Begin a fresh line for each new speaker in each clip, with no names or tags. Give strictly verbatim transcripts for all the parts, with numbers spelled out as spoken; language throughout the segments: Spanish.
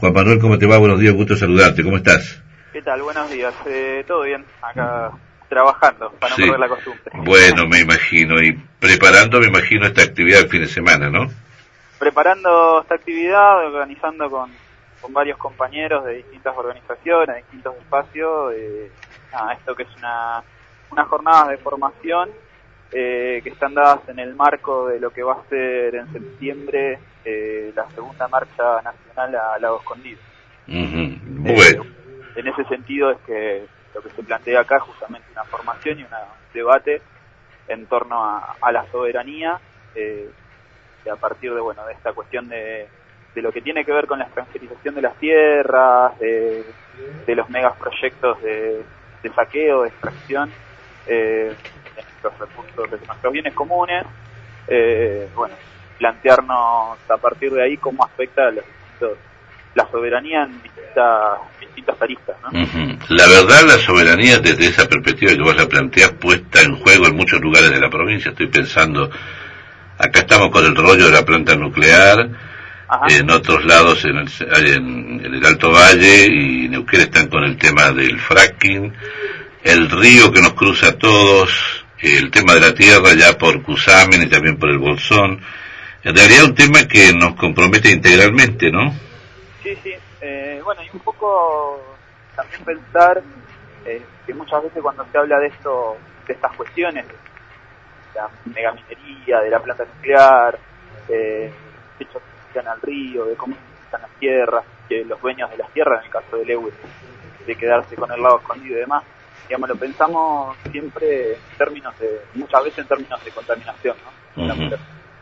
Juan Manuel, ¿cómo te va? Buenos días, gusto saludarte, ¿cómo estás?
¿Qué tal? Buenos días, eh, todo bien, acá trabajando, para no
sí.
perder la costumbre.
Bueno, me imagino, y preparando, me imagino, esta actividad del fin de semana, ¿no?
Preparando esta actividad, organizando con, con varios compañeros de distintas organizaciones, de distintos espacios, eh, nada, esto que es una, una jornada de formación eh, que están dadas en el marco de lo que va a ser en septiembre eh, la segunda marcha nacional a Lago Escondido.
Uh-huh. Bueno.
Eh, en ese sentido es que lo que se plantea acá es justamente una formación y un debate en torno a, a la soberanía, eh, y a partir de bueno de esta cuestión de, de lo que tiene que ver con la extranjerización de las tierras, de, de los megaproyectos de, de saqueo, de extracción eh, de nuestros recursos, de nuestros bienes comunes, eh, bueno, plantearnos a partir de ahí cómo afecta a los distintos, la soberanía en distintas, distintas aristas, ¿no?
Uh-huh. La verdad, la soberanía desde esa perspectiva que vos la planteás puesta en juego en muchos lugares de la provincia. Estoy pensando, acá estamos con el rollo de la planta nuclear,
Ajá.
En otros lados, en el, en, en el Alto Valle y Neuquén están con el tema del fracking, el río que nos cruza a todos, el tema de la tierra ya por Cusamen y también por el Bolsón. En realidad un tema que nos compromete integralmente, ¿no?
Sí, sí. Eh, bueno, y un poco también pensar eh, que muchas veces cuando se habla de esto, de estas cuestiones, de la megaminería, de la planta nuclear, eh, de hechos que se al río, de cómo se utilizan las tierras, que los dueños de las tierras, en el caso del Lewis, de quedarse con el lago escondido y demás, digamos, lo pensamos siempre en términos de, muchas veces en términos de contaminación, ¿no?
Uh-huh.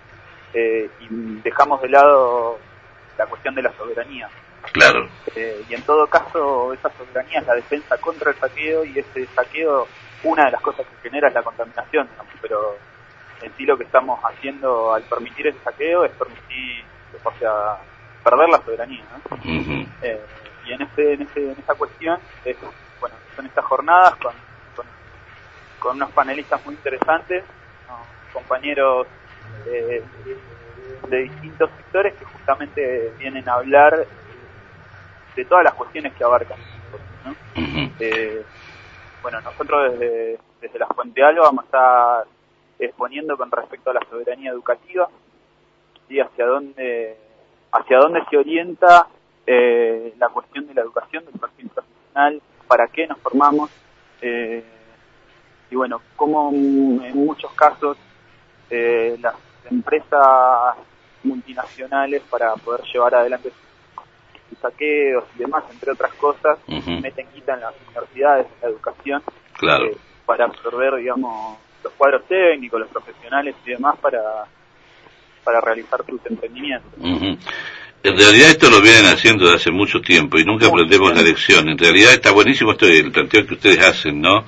Eh, y dejamos de lado la cuestión de la soberanía.
Claro.
Eh, y en todo caso, esa soberanía es la defensa contra el saqueo, y ese saqueo, una de las cosas que genera es la contaminación, ¿no? Pero en sí lo que estamos haciendo al permitir ese saqueo es permitir, o sea, perder la soberanía, ¿no?
Uh-huh.
Eh, y en ese, en ese, en esa cuestión, es, bueno, son estas jornadas con, con, con unos panelistas muy interesantes, ¿no? Compañeros eh, de distintos sectores que justamente vienen a hablar de todas las cuestiones que abarcan, ¿no?
Uh-huh.
Eh, bueno, nosotros desde, desde la Fuente Alba vamos a estar exponiendo con respecto a la soberanía educativa y hacia dónde hacia dónde se orienta eh, la cuestión de la educación, del perfil profesional, para qué nos formamos, eh, y bueno, cómo en muchos casos eh, las empresas multinacionales, para poder llevar adelante sus saqueos y demás, entre otras cosas,
uh-huh.
meten quita en las universidades, en la educación,
claro.
eh, para absorber, digamos, los cuadros técnicos, los profesionales y demás para, para realizar sus emprendimientos.
Uh-huh. En realidad esto lo vienen haciendo desde hace mucho tiempo y nunca
Mucho
aprendemos
tiempo.
la lección. En realidad está buenísimo esto, el planteo que ustedes hacen, ¿no?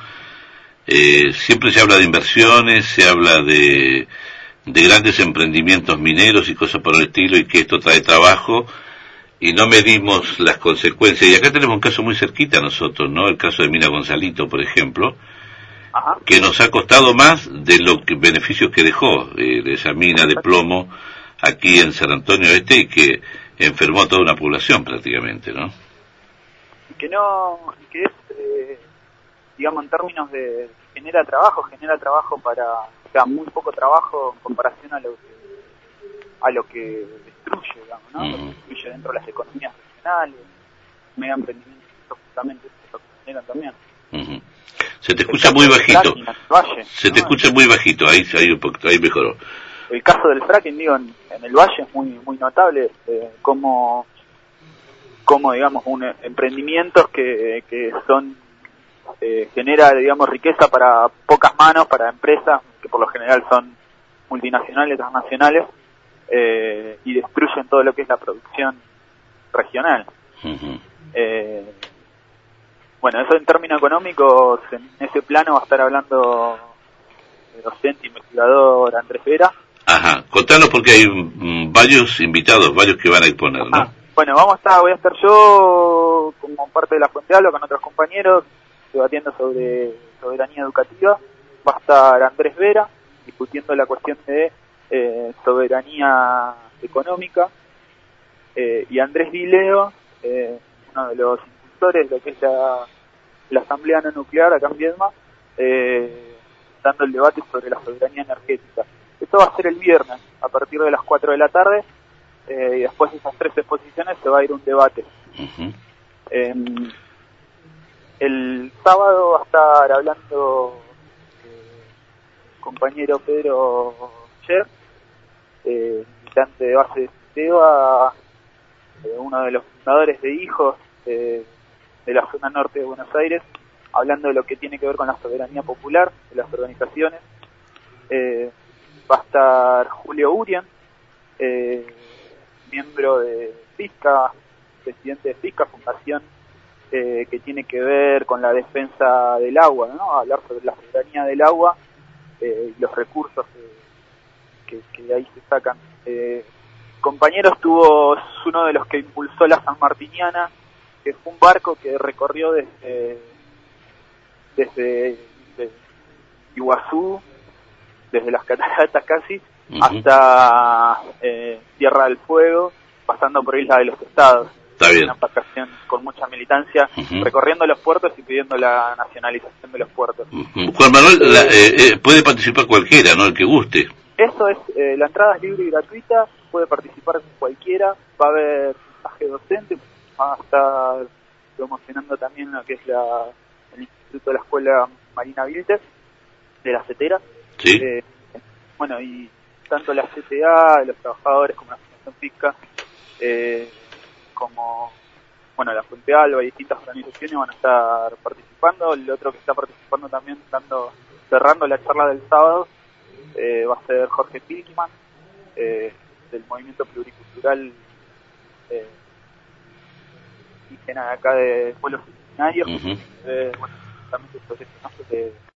Eh, siempre se habla de inversiones, se habla de, de grandes emprendimientos mineros y cosas por el estilo, y que esto trae trabajo, y no medimos las consecuencias. Y acá tenemos un caso muy cerquita a nosotros, ¿no? El caso de Mina Gonzalito, por ejemplo,
Ajá.
que nos ha costado más de los beneficios que dejó eh, de esa mina de plomo aquí en San Antonio Este, y que enfermó a toda una población prácticamente, ¿no?
Que no, que es, eh, digamos, en términos de, genera trabajo, genera trabajo para, o sea, muy poco trabajo en comparación a lo que, a lo que destruye, digamos, ¿no?
Uh-huh.
Lo que destruye dentro de las economías regionales, mega emprendimientos, justamente eso que generan también.
Uh-huh. Se te escucha muy bajito.
Valle,
Se
¿no?
te escucha muy bajito, ahí, ahí un poquito, ahí mejoró.
El caso del fracking, digo, en, en el Valle es muy muy notable, eh, como, como, digamos, un emprendimientos que, que son, eh, genera, digamos, riqueza para pocas manos, para empresas que por lo general son multinacionales, transnacionales, eh, y destruyen todo lo que es la producción regional.
Uh-huh.
Eh, bueno, eso en términos económicos, en ese plano va a estar hablando el docente investigador Andrés Vera.
Ajá, contanos porque hay mm, varios invitados, varios que van a exponer, ¿no?
Ah, bueno, vamos a estar, voy a estar yo como parte de la Fuente Alba con otros compañeros debatiendo sobre soberanía educativa. Va a estar Andrés Vera discutiendo la cuestión de eh, soberanía económica, eh, y Andrés Vileo eh, uno de los impulsores de lo que es la, la Asamblea No Nuclear acá en Viedma, eh, dando el debate sobre la soberanía energética. Esto va a ser el viernes, a partir de las cuatro de la tarde, eh, y después de esas tres exposiciones se va a ir un debate. Uh-huh. eh, el sábado va a estar hablando eh, el compañero Pedro Scher, eh, militante de base de SEBA, eh, uno de los fundadores de Hijos eh, de la zona norte de Buenos Aires, hablando de lo que tiene que ver con la soberanía popular, de las organizaciones. Eh, va a estar Julio Urien, eh, miembro de FISCA, presidente de FISCA, fundación eh, que tiene que ver con la defensa del agua, ¿no? Hablar sobre la soberanía del agua eh, y los recursos que, que, que de ahí se sacan. Eh, compañero estuvo, es uno de los que impulsó la Sanmartiniana, que fue un barco que recorrió desde, desde, desde Iguazú, desde las cataratas casi, uh-huh, hasta eh, Tierra del Fuego, pasando por Isla de los Estados.
Está bien.
Una embarcación con mucha militancia, uh-huh, recorriendo los puertos y pidiendo la nacionalización de los puertos.
Uh-huh. Juan Manuel, eh, la, eh, eh, puede participar cualquiera, ¿no? El que guste.
Eso es, eh, la entrada es libre y gratuita, puede participar cualquiera, va a haber mensaje docente, va a estar promocionando también lo que es la, el Instituto de la Escuela Marina Vilches, de la CETERA.
Sí.
Eh, bueno, y tanto la C T A, los trabajadores como la Fundación FISCA, eh, como bueno la Fuente Alba y distintas organizaciones van a estar participando. El otro que está participando también, dando, cerrando la charla del sábado, eh, va a ser Jorge Pilkman, eh, del movimiento pluricultural eh, indígena de acá de pueblos originarios. Uh-huh. eh, bueno, justamente sobre esto, ¿no? de